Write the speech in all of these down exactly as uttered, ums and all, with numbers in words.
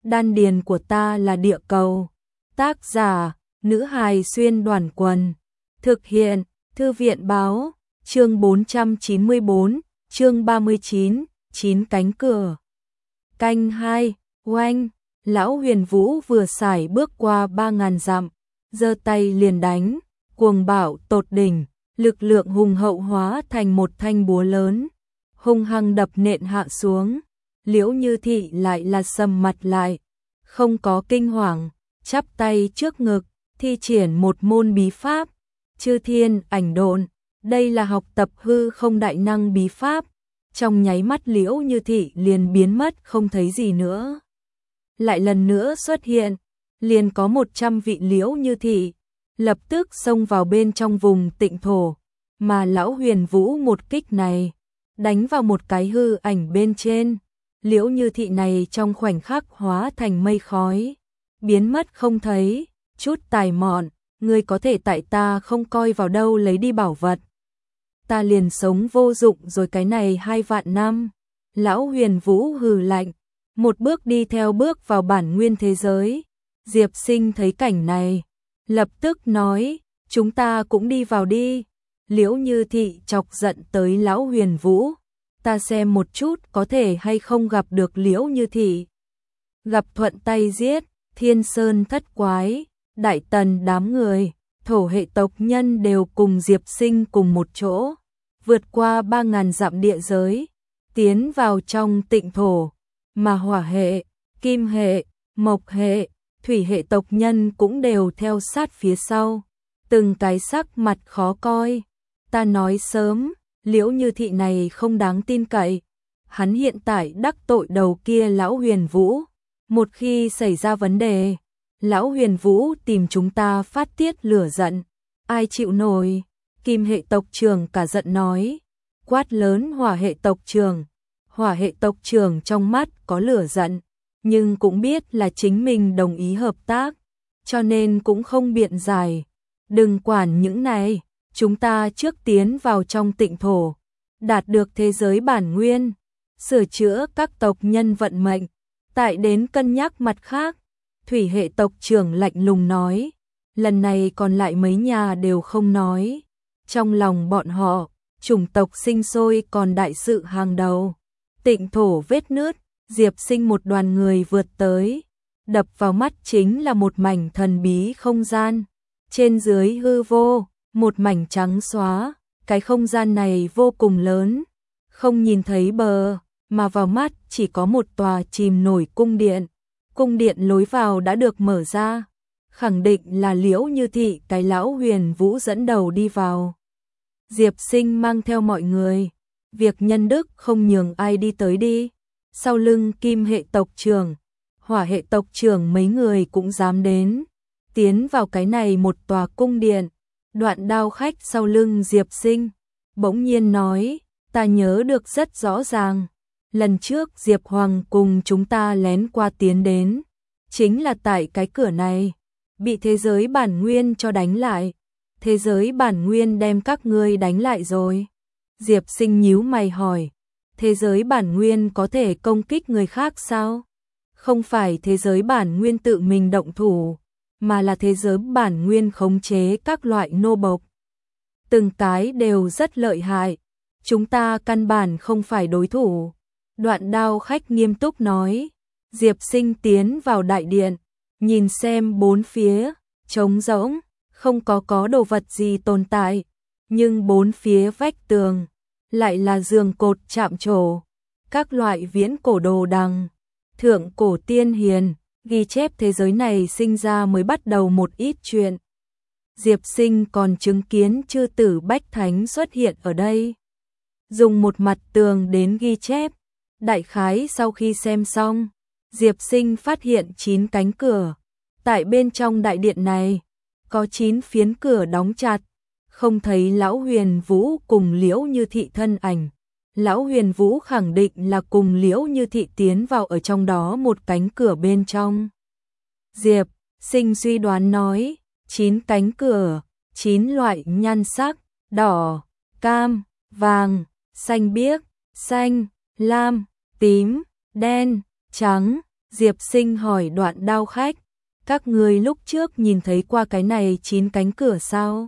đan điền của ta là địa cầu. Tác giả, nữ hài xuyên đoàn quần. Thực hiện, thư viện báo, chương bốn trăm chín mươi bốn, chương ba mươi chín, chín cánh cửa. Canh hai, oanh, lão Huyền Vũ vừa xài bước qua ba ngàn dặm, giơ tay liền đánh, cuồng bạo tột đỉnh, lực lượng hùng hậu hóa thành một thanh búa lớn, hung hăng đập nện hạ xuống. Liễu Như Thị lại là sầm mặt lại, không có kinh hoàng, chắp tay trước ngực, thi triển một môn bí pháp, Chư Thiên Ảnh Độn. Đây là học tập hư không đại năng bí pháp. Trong nháy mắt Liễu Như Thị liền biến mất không thấy gì nữa. Lại lần nữa xuất hiện, liền có một trăm vị Liễu Như Thị, lập tức xông vào bên trong vùng tịnh thổ, mà lão Huyền Vũ một kích này, đánh vào một cái hư ảnh bên trên. Liễu Như Thị này trong khoảnh khắc hóa thành mây khói, biến mất không thấy. Chút tài mọn, ngươi có thể tại ta không coi vào đâu lấy đi bảo vật. Ta liền sống vô dụng rồi cái này hai vạn năm. Lão Huyền Vũ hừ lạnh, một bước đi theo bước vào bản nguyên thế giới. Diệp Sinh thấy cảnh này, lập tức nói, chúng ta cũng đi vào đi. Liễu Như Thị chọc giận tới lão Huyền Vũ, ta xem một chút có thể hay không gặp được Liễu Như Thị. Gặp thuận tay giết, Thiên Sơn thất quái, Đại Tần đám người, thổ hệ tộc nhân đều cùng Diệp Sinh cùng một chỗ, vượt qua ba ngàn dặm địa giới, tiến vào trong tịnh thổ, mà hỏa hệ, kim hệ, mộc hệ, thủy hệ tộc nhân cũng đều theo sát phía sau, từng cái sắc mặt khó coi. Ta nói sớm, Liễu Như Thị này không đáng tin cậy, hắn hiện tại đắc tội đầu kia lão Huyền Vũ, một khi xảy ra vấn đề, lão Huyền Vũ tìm chúng ta phát tiết lửa giận, ai chịu nổi. Kim hệ tộc trưởng cả giận nói, quát lớn hỏa hệ tộc trưởng. Hỏa hệ tộc trưởng trong mắt có lửa giận, nhưng cũng biết là chính mình đồng ý hợp tác, cho nên cũng không biện giải. Đừng quản những này, chúng ta trước tiến vào trong tịnh thổ, đạt được thế giới bản nguyên, sửa chữa các tộc nhân vận mệnh, tại đến cân nhắc mặt khác. Thủy hệ tộc trưởng lạnh lùng nói, lần này còn lại mấy nhà đều không nói. Trong lòng bọn họ, chủng tộc sinh sôi còn đại sự hàng đầu. Tịnh thổ vết nứt, Diệp Sinh một đoàn người vượt tới, đập vào mắt chính là một mảnh thần bí không gian. Trên dưới hư vô, một mảnh trắng xóa, cái không gian này vô cùng lớn, không nhìn thấy bờ, mà vào mắt chỉ có một tòa chìm nổi cung điện. Cung điện lối vào đã được mở ra, khẳng định là Liễu Như Thị cái lão Huyền Vũ dẫn đầu đi vào. Diệp Sinh mang theo mọi người, việc nhân đức không nhường ai đi tới đi. Sau lưng kim hệ tộc trưởng, hỏa hệ tộc trưởng mấy người cũng dám đến, tiến vào cái này một tòa cung điện. Đoạn Đao khách sau lưng Diệp Sinh, bỗng nhiên nói, ta nhớ được rất rõ ràng. Lần trước Diệp Hoàng cùng chúng ta lén qua tiến đến, chính là tại cái cửa này, bị thế giới bản nguyên cho đánh lại. Thế giới bản nguyên đem các ngươi đánh lại rồi. Diệp Sinh nhíu mày hỏi, thế giới bản nguyên có thể công kích người khác sao? Không phải thế giới bản nguyên tự mình động thủ, mà là thế giới bản nguyên khống chế các loại nô bộc. Từng cái đều rất lợi hại, chúng ta căn bản không phải đối thủ. Đoạn Đao khách nghiêm túc nói. Diệp Sinh tiến vào đại điện, nhìn xem bốn phía, trống rỗng, không có có đồ vật gì tồn tại, nhưng bốn phía vách tường lại là giường cột chạm trổ, các loại viễn cổ đồ đằng, thượng cổ tiên hiền, ghi chép thế giới này sinh ra mới bắt đầu một ít chuyện. Diệp Sinh còn chứng kiến chư tử bách thánh xuất hiện ở đây, dùng một mặt tường đến ghi chép. Đại khái sau khi xem xong, Diệp Sinh phát hiện chín cánh cửa. Tại bên trong đại điện này, có chín phiến cửa đóng chặt, không thấy lão Huyền Vũ cùng Liễu Như Thị thân ảnh. Lão Huyền Vũ khẳng định là cùng Liễu Như Thị tiến vào ở trong đó một cánh cửa bên trong. Diệp Sinh suy đoán nói, chín cánh cửa, chín loại nhan sắc, đỏ, cam, vàng, xanh biếc, xanh, lam, tím, đen, trắng, Diệp Sinh hỏi Đoạn Đao khách, các ngươi lúc trước nhìn thấy qua cái này chín cánh cửa sao?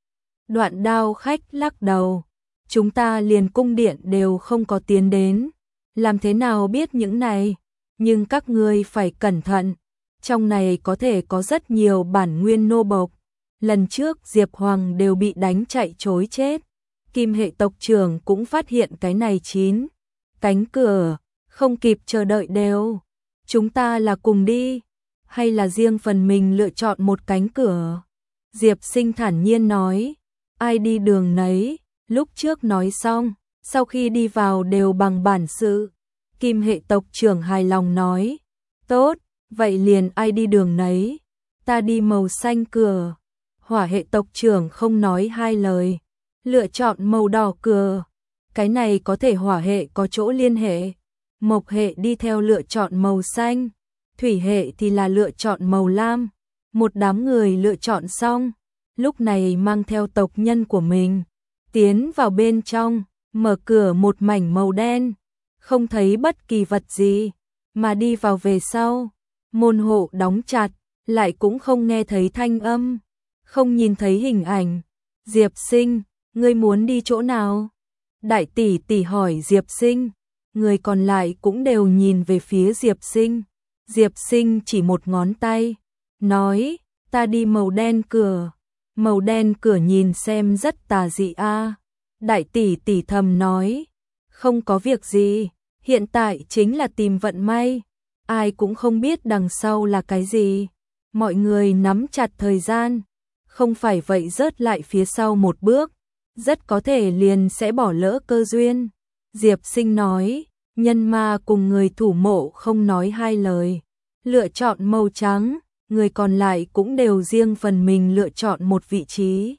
Đoạn Đao khách lắc đầu, chúng ta liền cung điện đều không có tiến đến, làm thế nào biết những này, nhưng các ngươi phải cẩn thận, trong này có thể có rất nhiều bản nguyên nô bộc, lần trước Diệp Hoàng đều bị đánh chạy trối chết, Kim hệ tộc trưởng cũng phát hiện cái này chín cánh cửa, không kịp chờ đợi đều, chúng ta là cùng đi, hay là riêng phần mình lựa chọn một cánh cửa? Diệp Sinh thản nhiên nói, ai đi đường nấy, lúc trước nói xong, sau khi đi vào đều bằng bản sự. Kim hệ tộc trưởng hài lòng nói, tốt, vậy liền ai đi đường nấy, ta đi màu xanh cửa. Hỏa hệ tộc trưởng không nói hai lời, lựa chọn màu đỏ cửa, cái này có thể hỏa hệ có chỗ liên hệ, mộc hệ đi theo lựa chọn màu xanh, thủy hệ thì là lựa chọn màu lam. Một đám người lựa chọn xong, lúc này mang theo tộc nhân của mình, tiến vào bên trong, mở cửa một mảnh màu đen, không thấy bất kỳ vật gì, mà đi vào về sau, môn hộ đóng chặt, lại cũng không nghe thấy thanh âm, không nhìn thấy hình ảnh. Diệp Sinh, ngươi muốn đi chỗ nào? Đại tỷ tỷ hỏi Diệp Sinh, người còn lại cũng đều nhìn về phía Diệp Sinh. Diệp Sinh chỉ một ngón tay, nói, ta đi màu đen cửa. Màu đen cửa nhìn xem rất tà dị a. Đại tỷ tỷ thầm nói, không có việc gì, hiện tại chính là tìm vận may, ai cũng không biết đằng sau là cái gì. Mọi người nắm chặt thời gian, không phải vậy rớt lại phía sau một bước, rất có thể liền sẽ bỏ lỡ cơ duyên. Diệp Sinh nói, nhân ma cùng người thủ mộ không nói hai lời, lựa chọn màu trắng, người còn lại cũng đều riêng phần mình lựa chọn một vị trí.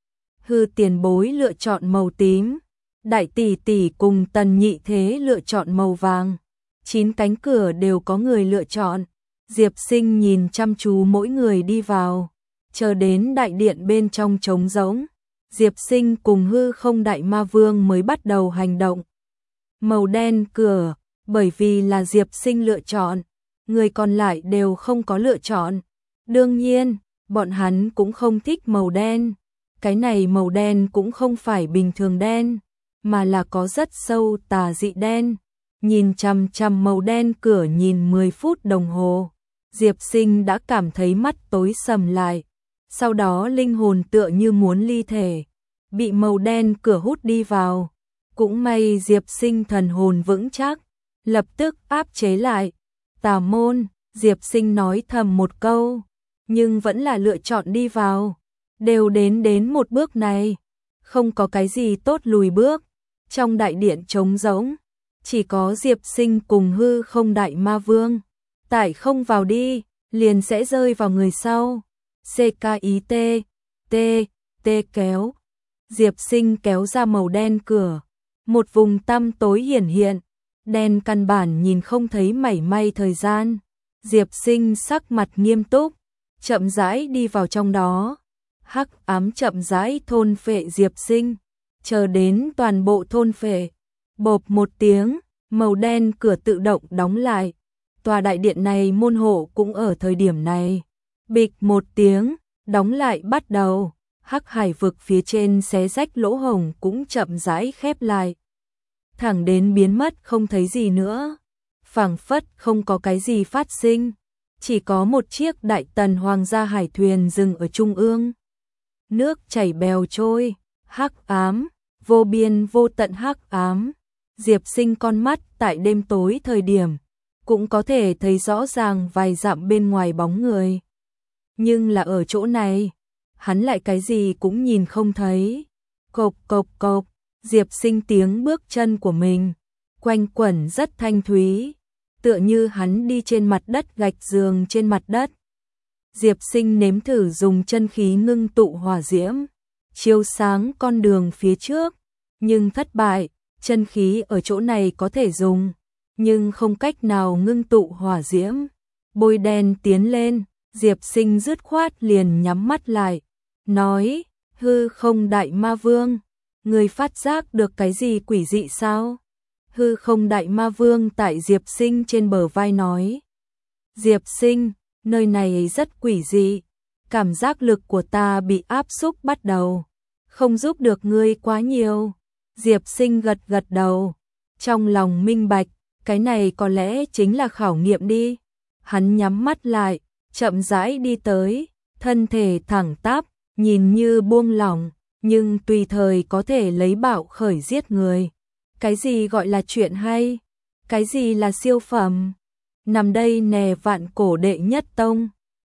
Hư tiền bối lựa chọn màu tím, đại tỷ tỷ cùng tần nhị thế lựa chọn màu vàng, chín cánh cửa đều có người lựa chọn. Diệp Sinh nhìn chăm chú mỗi người đi vào, chờ đến đại điện bên trong trống rỗng, Diệp Sinh cùng hư không đại ma vương mới bắt đầu hành động. Màu đen cửa, bởi vì là Diệp Sinh lựa chọn, người còn lại đều không có lựa chọn. Đương nhiên, bọn hắn cũng không thích màu đen. Cái này màu đen cũng không phải bình thường đen, mà là có rất sâu tà dị đen. Nhìn chằm chằm màu đen cửa nhìn mười phút đồng hồ, Diệp Sinh đã cảm thấy mắt tối sầm lại. Sau đó linh hồn tựa như muốn ly thể, bị màu đen cửa hút đi vào. Cũng may Diệp Sinh thần hồn vững chắc, lập tức áp chế lại. Tà môn, Diệp Sinh nói thầm một câu, nhưng vẫn là lựa chọn đi vào. Đều đến đến một bước này, không có cái gì tốt lùi bước. Trong đại điện trống rỗng, chỉ có Diệp Sinh cùng hư không đại ma vương. Tại không vào đi, liền sẽ rơi vào người sau. xê ca i tê, T, T kéo. Diệp Sinh kéo ra màu đen cửa. Một vùng tăm tối hiển hiện, đen căn bản nhìn không thấy mảy may thời gian. Diệp Sinh sắc mặt nghiêm túc, chậm rãi đi vào trong đó. Hắc ám chậm rãi thôn phệ Diệp Sinh, chờ đến toàn bộ thôn phệ. Bộp một tiếng, màu đen cửa tự động đóng lại. Tòa đại điện này môn hộ cũng ở thời điểm này. Bịch một tiếng, đóng lại bắt đầu. Hắc hải vực phía trên xé rách lỗ hổng cũng chậm rãi khép lại. Thẳng đến biến mất không thấy gì nữa. Phảng phất không có cái gì phát sinh. Chỉ có một chiếc đại tần hoàng gia hải thuyền dừng ở trung ương. Nước chảy bèo trôi, hắc ám, vô biên vô tận hắc ám. Diệp Sinh con mắt tại đêm tối thời điểm, cũng có thể thấy rõ ràng vài dặm bên ngoài bóng người. Nhưng là ở chỗ này, hắn lại cái gì cũng nhìn không thấy. Cộp cộp cộp, Diệp Sinh tiếng bước chân của mình, quanh quẩn rất thanh thúy, tựa như hắn đi trên mặt đất gạch giường trên mặt đất. Diệp Sinh nếm thử dùng chân khí ngưng tụ hỏa diễm, chiếu sáng con đường phía trước, nhưng thất bại, chân khí ở chỗ này có thể dùng, nhưng không cách nào ngưng tụ hỏa diễm. Bôi đen tiến lên, Diệp Sinh dứt khoát liền nhắm mắt lại, nói, hư không đại ma vương, người phát giác được cái gì quỷ dị sao? Hư không đại ma vương tại Diệp Sinh trên bờ vai nói, Diệp Sinh, nơi này rất quỷ dị, cảm giác lực của ta bị áp xúc bắt đầu, không giúp được ngươi quá nhiều. Diệp Sinh gật gật đầu, trong lòng minh bạch, cái này có lẽ chính là khảo nghiệm đi. Hắn nhắm mắt lại, chậm rãi đi tới, thân thể thẳng tắp, nhìn như buông lỏng, nhưng tùy thời có thể lấy bạo khởi giết người. Cái gì gọi là chuyện hay? Cái gì là siêu phẩm? Nằm đây nè vạn cổ đệ nhất tông,